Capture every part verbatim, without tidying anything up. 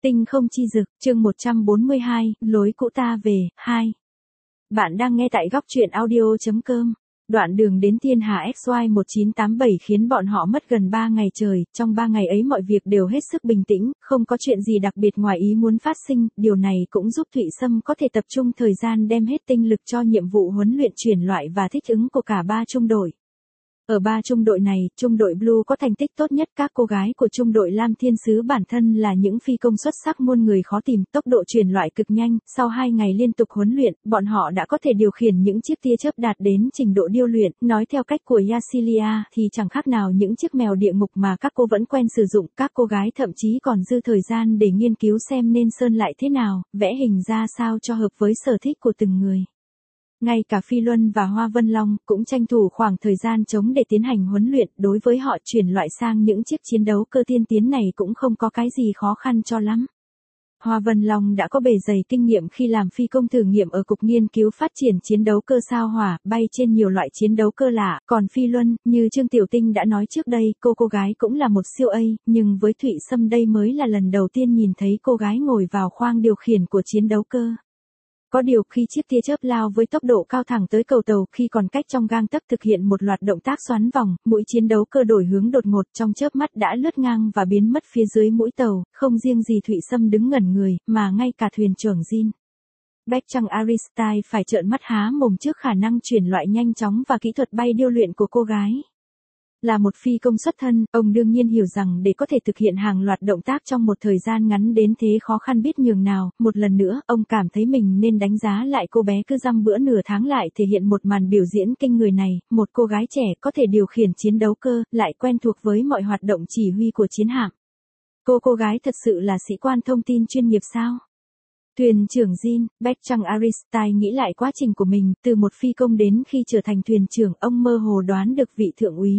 Tinh không chi dực, chương một trăm bốn mươi hai, lối cũ ta về, hai. Bạn đang nghe tại góc truyện audio.com. Đoạn đường đến Thiên Hà ích i một chín tám bảy khiến bọn họ mất gần ba ngày trời, trong ba ngày ấy mọi việc đều hết sức bình tĩnh, không có chuyện gì đặc biệt ngoài ý muốn phát sinh, điều này cũng giúp Thụy Sâm có thể tập trung thời gian đem hết tinh lực cho nhiệm vụ huấn luyện chuyển loại và thích ứng của cả ba trung đội. Ở ba trung đội này, trung đội Blue có thành tích tốt nhất, các cô gái của trung đội Lam Thiên Sứ bản thân là những phi công xuất sắc muôn người khó tìm, tốc độ chuyển loại cực nhanh, sau hai ngày liên tục huấn luyện, bọn họ đã có thể điều khiển những chiếc tia chớp đạt đến trình độ điêu luyện, nói theo cách của Yasilia thì chẳng khác nào những chiếc mèo địa ngục mà các cô vẫn quen sử dụng, các cô gái thậm chí còn dư thời gian để nghiên cứu xem nên sơn lại thế nào, vẽ hình ra sao cho hợp với sở thích của từng người. Ngay cả Phi Luân và Hoa Vân Long cũng tranh thủ khoảng thời gian trống để tiến hành huấn luyện, đối với họ chuyển loại sang những chiếc chiến đấu cơ tiên tiến này cũng không có cái gì khó khăn cho lắm. Hoa Vân Long đã có bề dày kinh nghiệm khi làm phi công thử nghiệm ở Cục Nghiên cứu Phát triển Chiến đấu cơ sao hỏa, bay trên nhiều loại chiến đấu cơ lạ, còn Phi Luân, như Trương Tiểu Tinh đã nói trước đây, cô cô gái cũng là một siêu A, nhưng với Thụy Sâm đây mới là lần đầu tiên nhìn thấy cô gái ngồi vào khoang điều khiển của chiến đấu cơ. Có điều khi chiếc tia chớp lao với tốc độ cao thẳng tới cầu tàu, khi còn cách trong gang tấc thực hiện một loạt động tác xoắn vòng, mũi chiến đấu cơ đổi hướng đột ngột, trong chớp mắt đã lướt ngang và biến mất phía dưới mũi tàu, không riêng gì Thụy Sâm đứng ngẩn người, mà ngay cả thuyền trưởng Jin Baekchang Aristide phải trợn mắt há mồm trước khả năng chuyển loại nhanh chóng và kỹ thuật bay điêu luyện của cô gái. Là một phi công xuất thân, ông đương nhiên hiểu rằng để có thể thực hiện hàng loạt động tác trong một thời gian ngắn đến thế khó khăn biết nhường nào, một lần nữa, ông cảm thấy mình nên đánh giá lại cô bé cứ dăm bữa nửa tháng lại thể hiện một màn biểu diễn kinh người này, một cô gái trẻ có thể điều khiển chiến đấu cơ, lại quen thuộc với mọi hoạt động chỉ huy của chiến hạm. Cô cô gái thật sự là sĩ quan thông tin chuyên nghiệp sao? Thuyền trưởng Jin Baekchang Aristide nghĩ lại quá trình của mình, từ một phi công đến khi trở thành thuyền trưởng, ông mơ hồ đoán được vị thượng úy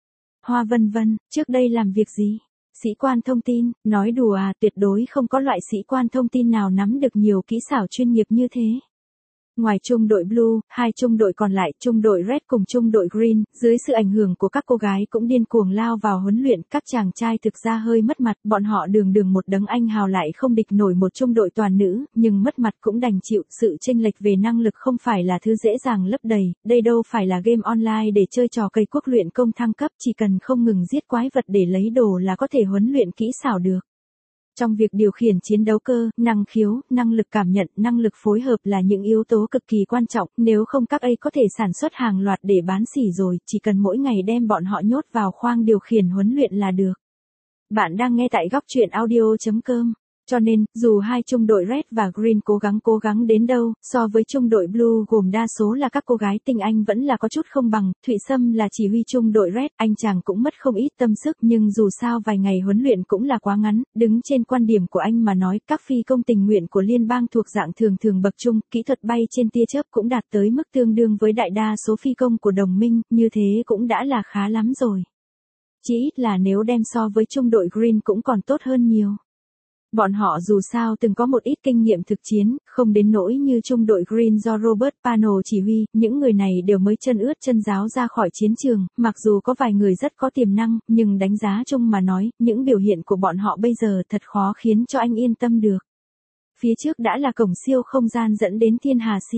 Hoa Vân Vân, trước đây làm việc gì? Sĩ quan thông tin, nói đùa à, tuyệt đối không có loại sĩ quan thông tin nào nắm được nhiều kỹ xảo chuyên nghiệp như thế. Ngoài trung đội Blue, hai trung đội còn lại, trung đội Red cùng trung đội Green, dưới sự ảnh hưởng của các cô gái cũng điên cuồng lao vào huấn luyện, các chàng trai thực ra hơi mất mặt, bọn họ đường đường một đấng anh hào lại không địch nổi một trung đội toàn nữ, nhưng mất mặt cũng đành chịu, sự chênh lệch về năng lực không phải là thứ dễ dàng lấp đầy, đây đâu phải là game online để chơi trò cây quốc luyện công thăng cấp, chỉ cần không ngừng giết quái vật để lấy đồ là có thể huấn luyện kỹ xảo được. Trong việc điều khiển chiến đấu cơ, năng khiếu, năng lực cảm nhận, năng lực phối hợp là những yếu tố cực kỳ quan trọng, nếu không các A có thể sản xuất hàng loạt để bán sỉ rồi, chỉ cần mỗi ngày đem bọn họ nhốt vào khoang điều khiển huấn luyện là được. Bạn đang nghe tại góc truyện audio.com. Cho nên, dù hai trung đội Red và Green cố gắng cố gắng đến đâu, so với trung đội Blue gồm đa số là các cô gái tinh anh vẫn là có chút không bằng, Thụy Sâm là chỉ huy trung đội Red, anh chàng cũng mất không ít tâm sức, nhưng dù sao vài ngày huấn luyện cũng là quá ngắn, đứng trên quan điểm của anh mà nói, các phi công tình nguyện của liên bang thuộc dạng thường thường bậc trung, kỹ thuật bay trên tia chớp cũng đạt tới mức tương đương với đại đa số phi công của đồng minh, như thế cũng đã là khá lắm rồi. Chỉ ít là nếu đem so với trung đội Green cũng còn tốt hơn nhiều. Bọn họ dù sao từng có một ít kinh nghiệm thực chiến, không đến nỗi như trung đội Green do Robert Pano chỉ huy, những người này đều mới chân ướt chân ráo ra khỏi chiến trường, mặc dù có vài người rất có tiềm năng, nhưng đánh giá chung mà nói, những biểu hiện của bọn họ bây giờ thật khó khiến cho anh yên tâm được. Phía trước đã là cổng siêu không gian dẫn đến Thiên Hà Si.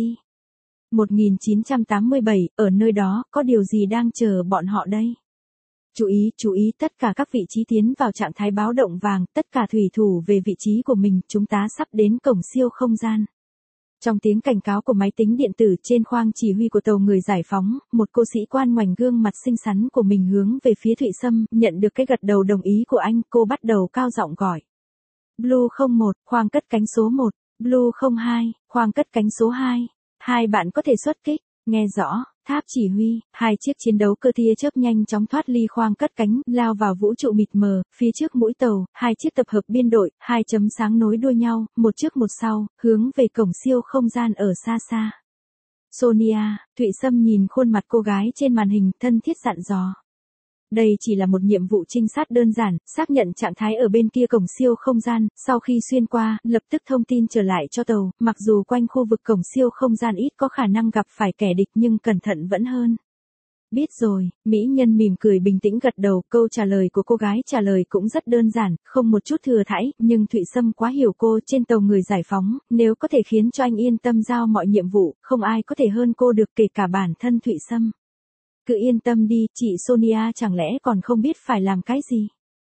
một nghìn chín trăm tám mươi bảy, ở nơi đó, có điều gì đang chờ bọn họ đây? Chú ý, chú ý, tất cả các vị trí tiến vào trạng thái báo động vàng, tất cả thủy thủ về vị trí của mình, chúng ta sắp đến cổng siêu không gian. Trong tiếng cảnh cáo của máy tính điện tử trên khoang chỉ huy của tàu người giải phóng, một cô sĩ quan ngoảnh gương mặt xinh xắn của mình hướng về phía Thụy Sâm, nhận được cái gật đầu đồng ý của anh, cô bắt đầu cao giọng gọi. Blue không một, khoang cất cánh số một, Blue không hai, khoang cất cánh số hai, hai bạn có thể xuất kích, nghe rõ. Tháp chỉ huy, hai chiếc chiến đấu cơ tia chớp nhanh chóng thoát ly khoang cất cánh, lao vào vũ trụ mịt mờ, phía trước mũi tàu, hai chiếc tập hợp biên đội, hai chấm sáng nối đuôi nhau, một trước một sau, hướng về cổng siêu không gian ở xa xa. Sonia, Thụy Sâm nhìn khuôn mặt cô gái trên màn hình, thân thiết dặn dò. Đây chỉ là một nhiệm vụ trinh sát đơn giản, xác nhận trạng thái ở bên kia cổng siêu không gian, sau khi xuyên qua, lập tức thông tin trở lại cho tàu, mặc dù quanh khu vực cổng siêu không gian ít có khả năng gặp phải kẻ địch nhưng cẩn thận vẫn hơn. Biết rồi, mỹ nhân mỉm cười bình tĩnh gật đầu, câu trả lời của cô gái trả lời cũng rất đơn giản, không một chút thừa thãi, nhưng Thụy Sâm quá hiểu cô, trên tàu người giải phóng, nếu có thể khiến cho anh yên tâm giao mọi nhiệm vụ, không ai có thể hơn cô được kể cả bản thân Thụy Sâm. Cứ yên tâm đi, chị Sonia chẳng lẽ còn không biết phải làm cái gì?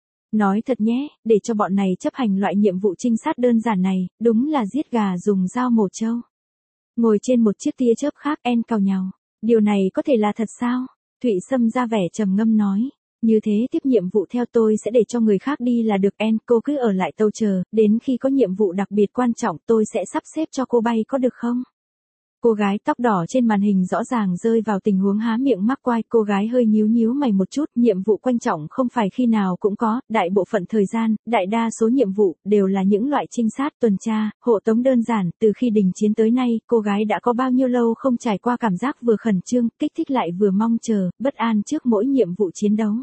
Nói thật nhé, để cho bọn này chấp hành loại nhiệm vụ trinh sát đơn giản này, đúng là giết gà dùng dao mổ trâu. Ngồi trên một chiếc tia chớp khác, En cau nhàu. Điều này có thể là thật sao? Thụy Sâm ra vẻ trầm ngâm nói. Như thế tiếp nhiệm vụ theo tôi sẽ để cho người khác đi là được En, cô cứ ở lại tàu chờ, đến khi có nhiệm vụ đặc biệt quan trọng tôi sẽ sắp xếp cho cô bay có được không? Cô gái tóc đỏ trên màn hình rõ ràng rơi vào tình huống há miệng mắc quai, cô gái hơi nhíu nhíu mày một chút, nhiệm vụ quan trọng không phải khi nào cũng có, đại bộ phận thời gian, đại đa số nhiệm vụ, đều là những loại trinh sát, tuần tra, hộ tống đơn giản, từ khi đình chiến tới nay, cô gái đã có bao nhiêu lâu không trải qua cảm giác vừa khẩn trương, kích thích lại vừa mong chờ, bất an trước mỗi nhiệm vụ chiến đấu.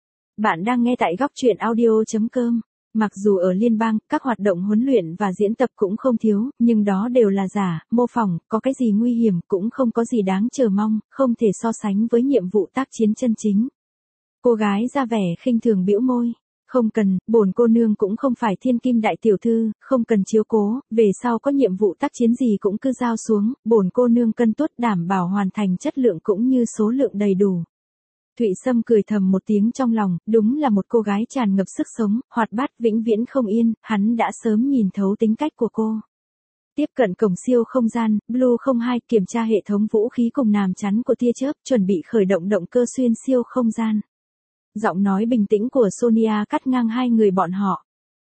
Bạn đang nghe tại góc truyện audio chấm com. Mặc dù ở liên bang, các hoạt động huấn luyện và diễn tập cũng không thiếu, nhưng đó đều là giả, mô phỏng, có cái gì nguy hiểm cũng không có gì đáng chờ mong, không thể so sánh với nhiệm vụ tác chiến chân chính. Cô gái ra vẻ khinh thường bĩu môi. Không cần, bổn cô nương cũng không phải thiên kim đại tiểu thư, không cần chiếu cố, về sau có nhiệm vụ tác chiến gì cũng cứ giao xuống, bổn cô nương cân tuốt đảm bảo hoàn thành chất lượng cũng như số lượng đầy đủ. Thụy Sâm cười thầm một tiếng trong lòng, đúng là một cô gái tràn ngập sức sống, hoạt bát vĩnh viễn không yên, hắn đã sớm nhìn thấu tính cách của cô. Tiếp cận cổng siêu không gian, Blue không hai kiểm tra hệ thống vũ khí cùng nàm chắn của tia chớp, chuẩn bị khởi động động cơ xuyên siêu không gian. Giọng nói bình tĩnh của Sonia cắt ngang hai người bọn họ.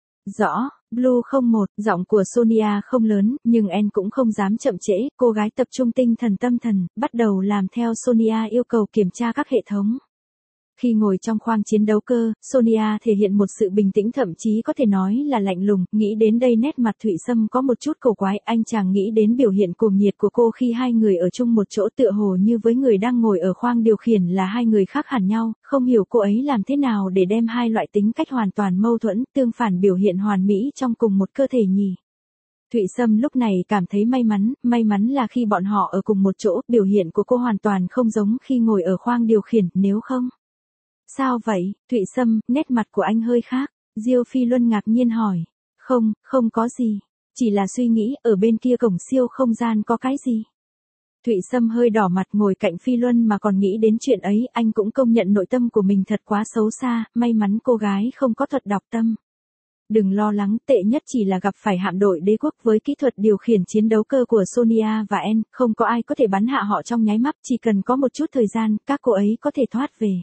Rõ, Blue không một, giọng của Sonia không lớn, nhưng En cũng không dám chậm trễ, cô gái tập trung tinh thần tâm thần, bắt đầu làm theo Sonia yêu cầu kiểm tra các hệ thống. Khi ngồi trong khoang chiến đấu cơ, Sonia thể hiện một sự bình tĩnh thậm chí có thể nói là lạnh lùng, nghĩ đến đây nét mặt Thụy Sâm có một chút cổ quái, anh chàng nghĩ đến biểu hiện cuồng nhiệt của cô khi hai người ở chung một chỗ tựa hồ như với người đang ngồi ở khoang điều khiển là hai người khác hẳn nhau, không hiểu cô ấy làm thế nào để đem hai loại tính cách hoàn toàn mâu thuẫn, tương phản biểu hiện hoàn mỹ trong cùng một cơ thể nhỉ. Thụy Sâm lúc này cảm thấy may mắn, may mắn là khi bọn họ ở cùng một chỗ, biểu hiện của cô hoàn toàn không giống khi ngồi ở khoang điều khiển, nếu không. Sao vậy, Thụy Sâm, nét mặt của anh hơi khác. Diêu Phi Luân ngạc nhiên hỏi. Không, không có gì. Chỉ là suy nghĩ ở bên kia cổng siêu không gian có cái gì. Thụy Sâm hơi đỏ mặt ngồi cạnh Phi Luân mà còn nghĩ đến chuyện ấy, anh cũng công nhận nội tâm của mình thật quá xấu xa, may mắn cô gái không có thuật đọc tâm. Đừng lo lắng, tệ nhất chỉ là gặp phải hạm đội đế quốc với kỹ thuật điều khiển chiến đấu cơ của Sonia và En, không có ai có thể bắn hạ họ trong nháy mắt, chỉ cần có một chút thời gian, các cô ấy có thể thoát về.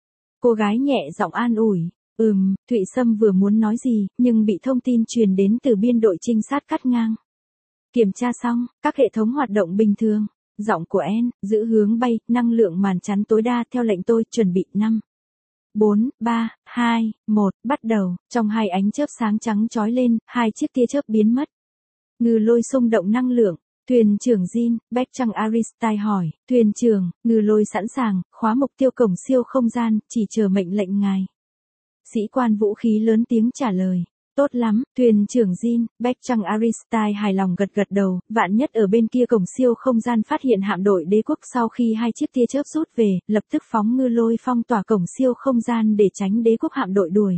Cô gái nhẹ giọng an ủi. Ừm, Thụy Sâm vừa muốn nói gì, nhưng bị thông tin truyền đến từ biên đội trinh sát cắt ngang. Kiểm tra xong, các hệ thống hoạt động bình thường. Giọng của En, giữ hướng bay, năng lượng màn chắn tối đa theo lệnh tôi, chuẩn bị năm. bốn, ba, hai, một, bắt đầu, trong hai ánh chớp sáng trắng chói lên, hai chiếc tia chớp biến mất. Ngư lôi xung động năng lượng. Thuyền trưởng Jin, Bách Aristide hỏi, thuyền trưởng, ngư lôi sẵn sàng, khóa mục tiêu cổng siêu không gian, chỉ chờ mệnh lệnh ngài. Sĩ quan vũ khí lớn tiếng trả lời. Tốt lắm, thuyền trưởng Jin, Bách Aristide hài lòng gật gật đầu, vạn nhất ở bên kia cổng siêu không gian phát hiện hạm đội đế quốc sau khi hai chiếc tia chớp rút về, lập tức phóng ngư lôi phong tỏa cổng siêu không gian để tránh đế quốc hạm đội đuổi.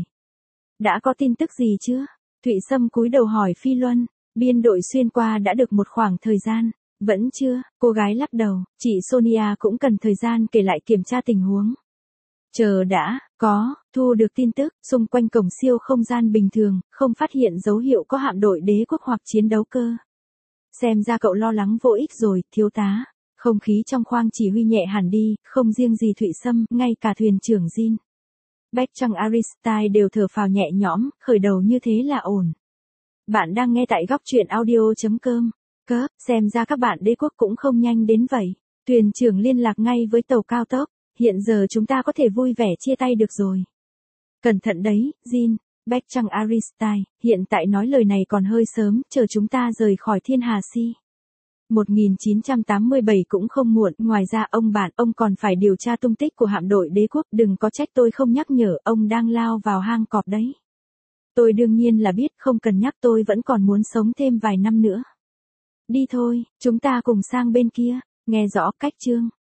Đã có tin tức gì chưa? Thụy Sâm cúi đầu hỏi Phi Luân. Biên đội xuyên qua đã được một khoảng thời gian. Vẫn chưa, cô gái lắc đầu, chị Sonia cũng cần thời gian kể lại kiểm tra tình huống. Chờ đã, có, thu được tin tức, xung quanh cổng siêu không gian bình thường, không phát hiện dấu hiệu có hạm đội đế quốc hoặc chiến đấu cơ. Xem ra cậu lo lắng vô ích rồi, thiếu tá. Không khí trong khoang chỉ huy nhẹ hẳn đi, không riêng gì Thụy Sâm, ngay cả thuyền trưởng Jin. Bách Aristide đều thở phào nhẹ nhõm, khởi đầu như thế là ổn. Bạn đang nghe tại góc truyện audio chấm com. Cấp, xem ra các bạn đế quốc cũng không nhanh đến vậy. Thuyền trưởng liên lạc ngay với tàu cao tốc. Hiện giờ chúng ta có thể vui vẻ chia tay được rồi. Cẩn thận đấy, Jin. Bách Aristide, hiện tại nói lời này còn hơi sớm, chờ chúng ta rời khỏi Thiên Hà Si. một nghìn chín trăm tám mươi bảy cũng không muộn, ngoài ra ông bạn, ông còn phải điều tra tung tích của hạm đội đế quốc, đừng có trách tôi không nhắc nhở, ông đang lao vào hang cọp đấy. Tôi đương nhiên là biết, không cần nhắc, tôi vẫn còn muốn sống thêm vài năm nữa. Đi thôi, chúng ta cùng sang bên kia, nghe rõ cách chương.